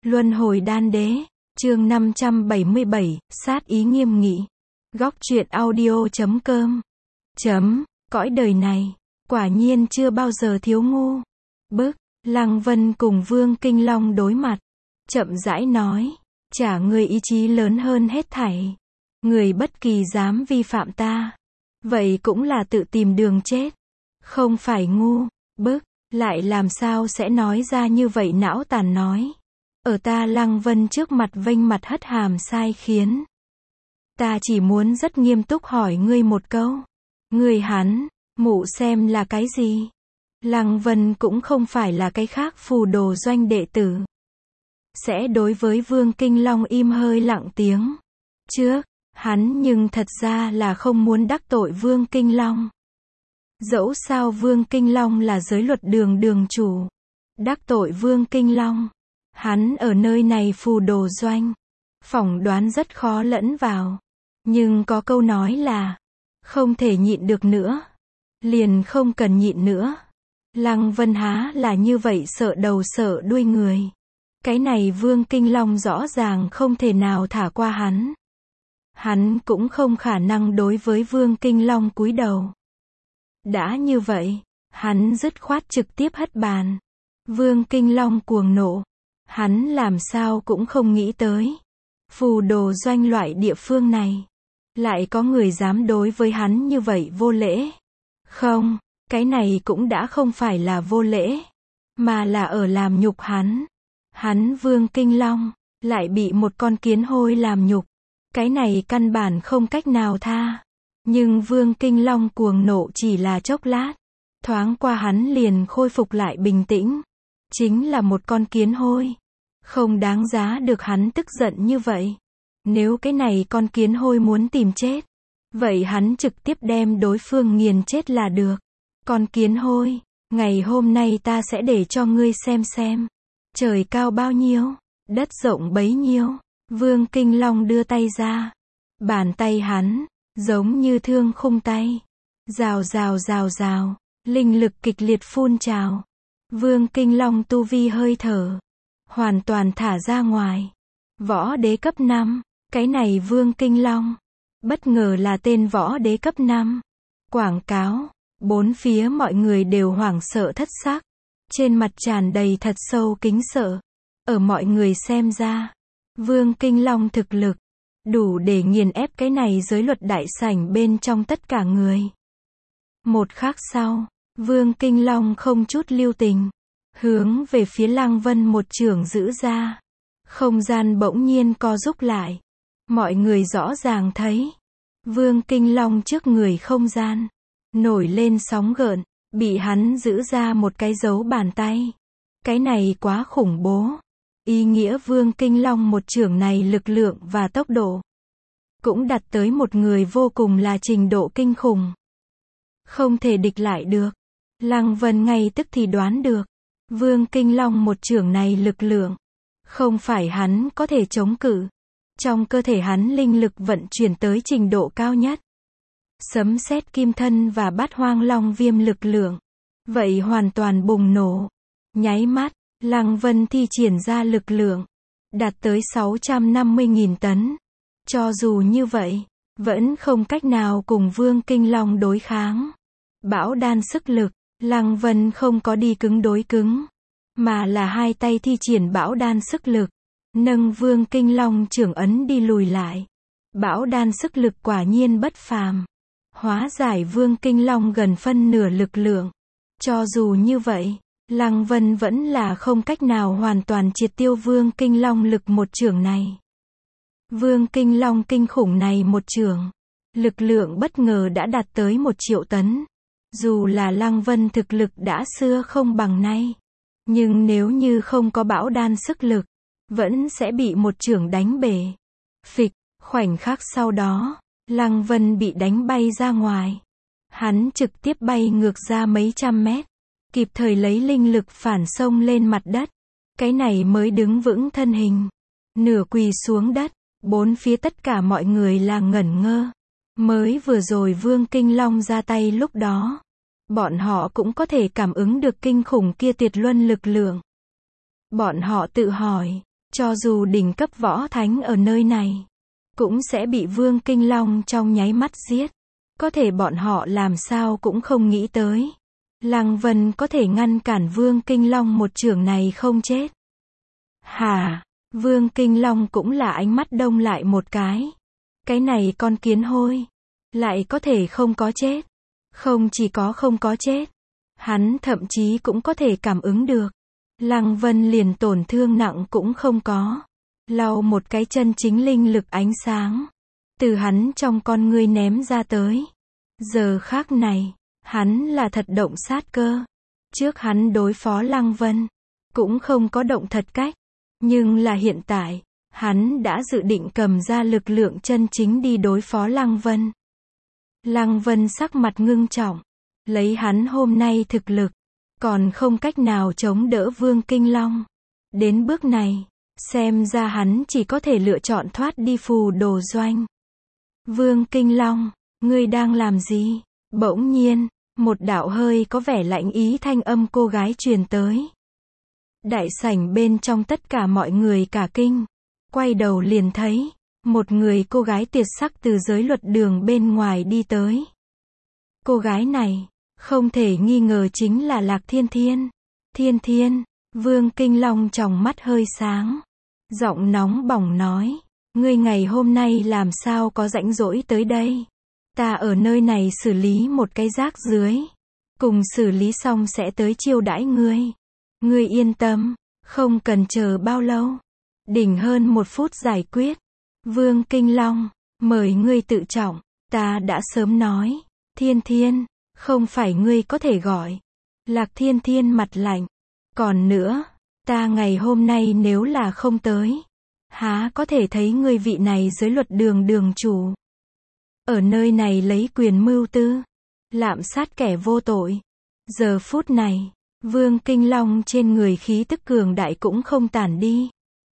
Luân hồi đan đế, chương 577, sát ý nghiêm nghị. Góc truyện audio.com. Cõi đời này, quả nhiên chưa bao giờ thiếu ngu. Lăng Vân cùng Vương Kinh Long đối mặt, chậm rãi nói, trả người ý chí lớn hơn hết thảy. Người bất kỳ dám vi phạm ta, vậy cũng là tự tìm đường chết. Không phải ngu, lại làm sao sẽ nói ra như vậy não tàn nói. Ở ta Lăng Vân trước mặt vênh mặt hất hàm sai khiến. Ta chỉ muốn rất nghiêm túc hỏi ngươi một câu. Ngươi hắn, mụ xem là cái gì? Lăng Vân cũng không phải là cái khác phù đồ doanh đệ tử. Sẽ đối với Vương Kinh Long im hơi lặng tiếng. Trước, hắn nhưng thật ra là không muốn đắc tội Vương Kinh Long. Dẫu sao Vương Kinh Long là giới luật đường chủ. Đắc tội Vương Kinh Long, hắn ở nơi này phù đồ doanh, phỏng đoán rất khó lẫn vào. Nhưng có câu nói là, không thể nhịn được nữa, liền không cần nhịn nữa. Lăng Vân há là như vậy sợ đầu sợ đuôi người. Cái này Vương Kinh Long rõ ràng không thể nào thả qua hắn. Hắn cũng không khả năng đối với Vương Kinh Long cúi đầu. Đã như vậy, hắn dứt khoát trực tiếp hất bàn. Vương Kinh Long cuồng nộ. Hắn làm sao cũng không nghĩ tới. Phù đồ doanh loại địa phương này, lại có người dám đối với hắn như vậy vô lễ. Không, cái này cũng đã không phải là vô lễ, mà là ở làm nhục hắn. Hắn Vương Kinh Long, lại bị một con kiến hôi làm nhục. Cái này căn bản không cách nào tha. Nhưng Vương Kinh Long cuồng nộ chỉ là chốc lát. Thoáng qua hắn liền khôi phục lại bình tĩnh. Chính là một con kiến hôi. Không đáng giá được hắn tức giận như vậy. Nếu cái này con kiến hôi muốn tìm chết, vậy hắn trực tiếp đem đối phương nghiền chết là được. Con kiến hôi, ngày hôm nay ta sẽ để cho ngươi xem. Trời cao bao nhiêu, đất rộng bấy nhiêu. Vương Kinh Long đưa tay ra. Bàn tay hắn, giống như thương khung tay. Rào, linh lực kịch liệt phun trào. Vương Kinh Long tu vi hơi thở, hoàn toàn thả ra ngoài. Võ đế cấp 5, cái này Vương Kinh Long, bất ngờ là tên võ đế cấp 5. Quảng cáo, bốn phía mọi người đều hoảng sợ thất sắc. Trên mặt tràn đầy thật sâu kính sợ. Ở mọi người xem ra, Vương Kinh Long thực lực, đủ để nghiền ép cái này giới luật đại sảnh bên trong tất cả người. Một khắc sau, Vương Kinh Long không chút lưu tình, hướng về phía Lăng Vân một chưởng giữ ra. Không gian bỗng nhiên co rúm lại. Mọi người rõ ràng thấy, Vương Kinh Long trước người không gian nổi lên sóng gợn, bị hắn giữ ra một cái dấu bàn tay. Cái này quá khủng bố. Ý nghĩa Vương Kinh Long một chưởng này lực lượng và tốc độ cũng đạt tới một người vô cùng là trình độ kinh khủng. Không thể địch lại được. Lăng Vân ngay tức thì đoán được, Vương Kinh Long một chưởng này lực lượng, không phải hắn có thể chống cự. Trong cơ thể hắn linh lực vận chuyển tới trình độ cao nhất. Sấm sét kim thân và bát hoang long viêm lực lượng, vậy hoàn toàn bùng nổ. Nháy mắt, Lăng Vân thi triển ra lực lượng, đạt tới 650.000 tấn. Cho dù như vậy, vẫn không cách nào cùng Vương Kinh Long đối kháng. Bão đan sức lực, Lăng Vân không có đi cứng đối cứng, mà là hai tay thi triển bão đan sức lực, nâng Vương Kinh Long chưởng ấn đi lùi lại. Bão đan sức lực quả nhiên bất phàm, hóa giải Vương Kinh Long gần phân nửa lực lượng. Cho dù như vậy, Lăng Vân vẫn là không cách nào hoàn toàn triệt tiêu Vương Kinh Long lực một chưởng này. Vương Kinh Long kinh khủng này một chưởng, lực lượng bất ngờ đã đạt tới 1 triệu tấn. Dù là Lăng Vân thực lực đã xưa không bằng nay, nhưng nếu như không có bão đan sức lực, vẫn sẽ bị một chưởng đánh bể. Phịch, khoảnh khắc sau đó, Lăng Vân bị đánh bay ra ngoài. Hắn trực tiếp bay ngược ra mấy trăm mét, kịp thời lấy linh lực phản xông lên mặt đất. Cái này mới đứng vững thân hình, nửa quỳ xuống đất. Bốn phía tất cả mọi người là ngẩn ngơ. Mới vừa rồi Vương Kinh Long ra tay lúc đó, bọn họ cũng có thể cảm ứng được kinh khủng kia tuyệt luân lực lượng. Bọn họ tự hỏi, Cho dù đỉnh cấp võ thánh ở nơi này, cũng sẽ bị Vương Kinh Long trong nháy mắt giết. Có thể bọn họ làm sao cũng không nghĩ tới. Lăng Vân có thể ngăn cản Vương Kinh Long một chưởng này không chết. Hả? Vương Kinh Long cũng là ánh mắt đông lại một cái. Cái này con kiến hôi, lại có thể không có chết. Không chỉ có không có chết, hắn thậm chí cũng có thể cảm ứng được. Lăng Vân liền tổn thương nặng cũng không có. Lau một cái chân chính linh lực ánh sáng từ hắn trong con ngươi ném ra tới. Giờ khắc này, hắn là thật động sát cơ. Trước hắn đối phó Lăng Vân, cũng không có động thật cách. Nhưng là hiện tại, hắn đã dự định cầm ra lực lượng chân chính đi đối phó Lăng Vân. Lăng Vân sắc mặt ngưng trọng. Lấy hắn hôm nay thực lực, còn không cách nào chống đỡ Vương Kinh Long. Đến bước này, xem ra hắn chỉ có thể lựa chọn thoát đi Phù Đồ Doanh. Vương Kinh Long, ngươi đang làm gì? Bỗng nhiên, một đạo hơi có vẻ lạnh ý thanh âm cô gái truyền tới. Đại sảnh bên trong tất cả mọi người cả kinh. Quay đầu liền thấy, một người cô gái tuyệt sắc từ giới luật đường bên ngoài đi tới. Cô gái này, không thể nghi ngờ chính là Lạc Thiên Thiên. Thiên Thiên, Vương Kinh Long tròng mắt hơi sáng. Giọng nóng bỏng nói, ngươi ngày hôm nay làm sao có rãnh rỗi tới đây? Ta ở nơi này xử lý một cái rác dưới. Cùng xử lý xong sẽ tới chiêu đãi ngươi. Ngươi yên tâm, không cần chờ bao lâu. Đỉnh hơn 1 phút giải quyết. Vương Kinh Long, mời ngươi tự trọng. Ta đã sớm nói, Thiên Thiên, không phải ngươi có thể gọi. Lạc Thiên Thiên mặt lạnh. Còn nữa, ta ngày hôm nay nếu là không tới, há có thể thấy ngươi vị này giới luật đường đường chủ. Ở nơi này lấy quyền mưu tư, lạm sát kẻ vô tội. Giờ phút này, Vương Kinh Long trên người khí tức cường đại cũng không tản đi.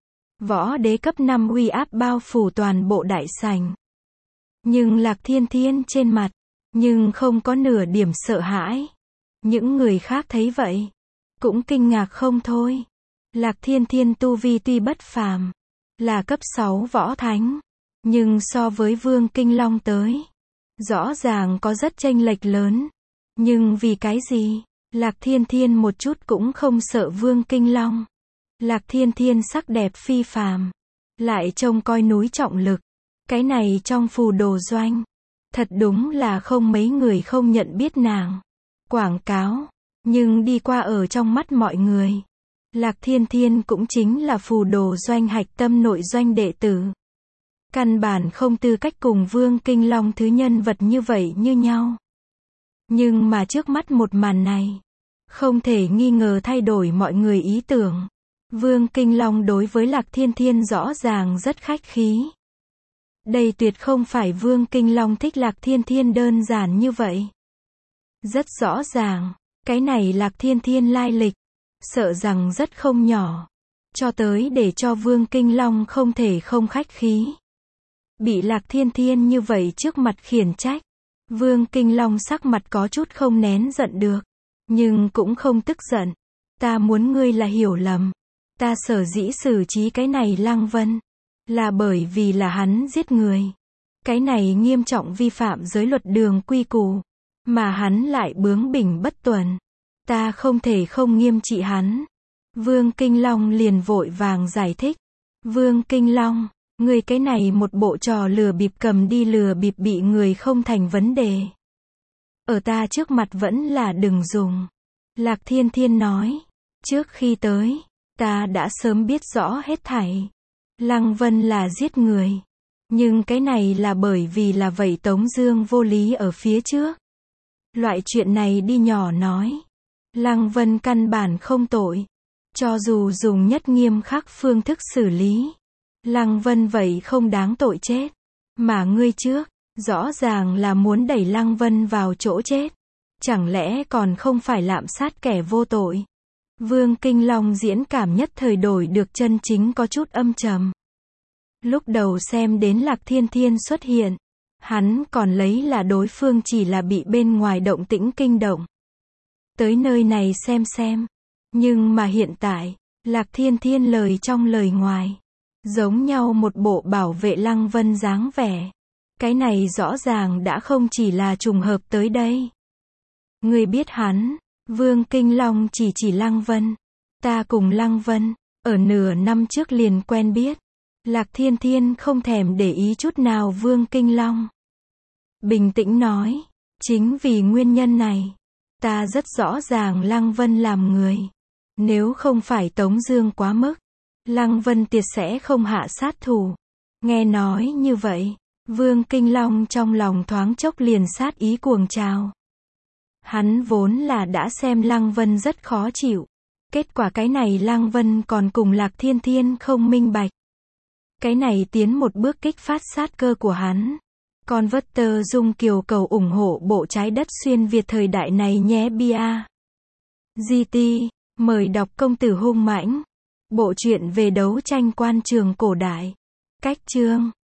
Võ đế cấp 5 uy áp bao phủ toàn bộ đại sảnh. Nhưng Lạc Thiên Thiên trên mặt, nhưng không có nửa điểm sợ hãi. Những người khác thấy vậy, cũng kinh ngạc không thôi. Lạc Thiên Thiên tu vi tuy bất phàm, là cấp 6 võ thánh, nhưng so với Vương Kinh Long tới, rõ ràng có rất chênh lệch lớn. Nhưng vì cái gì? Lạc Thiên Thiên một chút cũng không sợ Vương Kinh Long. Lạc Thiên Thiên sắc đẹp phi phàm, lại trông coi núi trọng lực. Cái này trong Phù Đồ Doanh, thật đúng là không mấy người không nhận biết nàng. Quảng cáo, nhưng đi qua ở trong mắt mọi người, Lạc Thiên Thiên cũng chính là Phù Đồ Doanh hạch tâm nội doanh đệ tử. Căn bản không tư cách cùng Vương Kinh Long thứ nhân vật như vậy như nhau. Nhưng mà trước mắt một màn này, không thể nghi ngờ thay đổi mọi người ý tưởng. Vương Kinh Long đối với Lạc Thiên Thiên rõ ràng rất khách khí. Đây tuyệt không phải Vương Kinh Long thích Lạc Thiên Thiên đơn giản như vậy. Rất rõ ràng, cái này Lạc Thiên Thiên lai lịch, sợ rằng rất không nhỏ. Cho tới để cho Vương Kinh Long không thể không khách khí. Bị Lạc Thiên Thiên như vậy trước mặt khiển trách, Vương Kinh Long sắc mặt có chút không nén giận được. Nhưng cũng không tức giận. Ta muốn ngươi là hiểu lầm. Ta sở dĩ xử trí cái này Lăng Vân, là bởi vì là hắn giết người. Cái này nghiêm trọng vi phạm giới luật đường quy củ, mà hắn lại bướng bỉnh bất tuần. Ta không thể không nghiêm trị hắn. Vương Kinh Long liền vội vàng giải thích. Vương Kinh Long, ngươi cái này một bộ trò lừa bịp cầm đi lừa bịp bị người không thành vấn đề. Ở ta trước mặt vẫn là đừng dùng. Lạc Thiên Thiên nói. Trước khi tới, ta đã sớm biết rõ hết thảy. Lăng Vân là giết người. Nhưng cái này là bởi vì là vậy Tống Dương vô lý ở phía trước. Loại chuyện này đi nhỏ nói. Lăng Vân căn bản không tội. Cho dù dùng nhất nghiêm khắc phương thức xử lý, Lăng Vân vậy không đáng tội chết. Mà ngươi trước, rõ ràng là muốn đẩy Lăng Vân vào chỗ chết. Chẳng lẽ còn không phải lạm sát kẻ vô tội? Vương Kinh Long diễn cảm nhất thời đổi được chân chính có chút âm trầm. Lúc đầu xem đến Lạc Thiên Thiên xuất hiện, hắn còn lấy là đối phương chỉ là bị bên ngoài động tĩnh kinh động. Tới nơi này xem. Nhưng mà hiện tại, Lạc Thiên Thiên lời trong lời ngoài. Giống nhau một bộ bảo vệ Lăng Vân dáng vẻ. Cái này rõ ràng đã không chỉ là trùng hợp tới đây. Ngươi biết hắn, Vương Kinh Long chỉ Lăng Vân. Ta cùng Lăng Vân, ở nửa năm trước liền quen biết. Lạc Thiên Thiên không thèm để ý chút nào Vương Kinh Long. Bình tĩnh nói, chính vì nguyên nhân này, ta rất rõ ràng Lăng Vân làm người. Nếu không phải Tống Dương quá mức, Lăng Vân tuyệt sẽ không hạ sát thủ. Nghe nói như vậy, Vương Kinh Long trong lòng thoáng chốc liền sát ý cuồng trào. Hắn vốn là đã xem Lăng Vân rất khó chịu. Kết quả cái này Lăng Vân còn cùng Lạc Thiên Thiên không minh bạch. Cái này tiến một bước kích phát sát cơ của hắn. Converter Dung Kiều cầu ủng hộ bộ Trái Đất Xuyên Việt thời đại này nhé bia. GT, mời đọc Công tử hung mãnh. Bộ truyện về đấu tranh quan trường cổ đại. Cách chương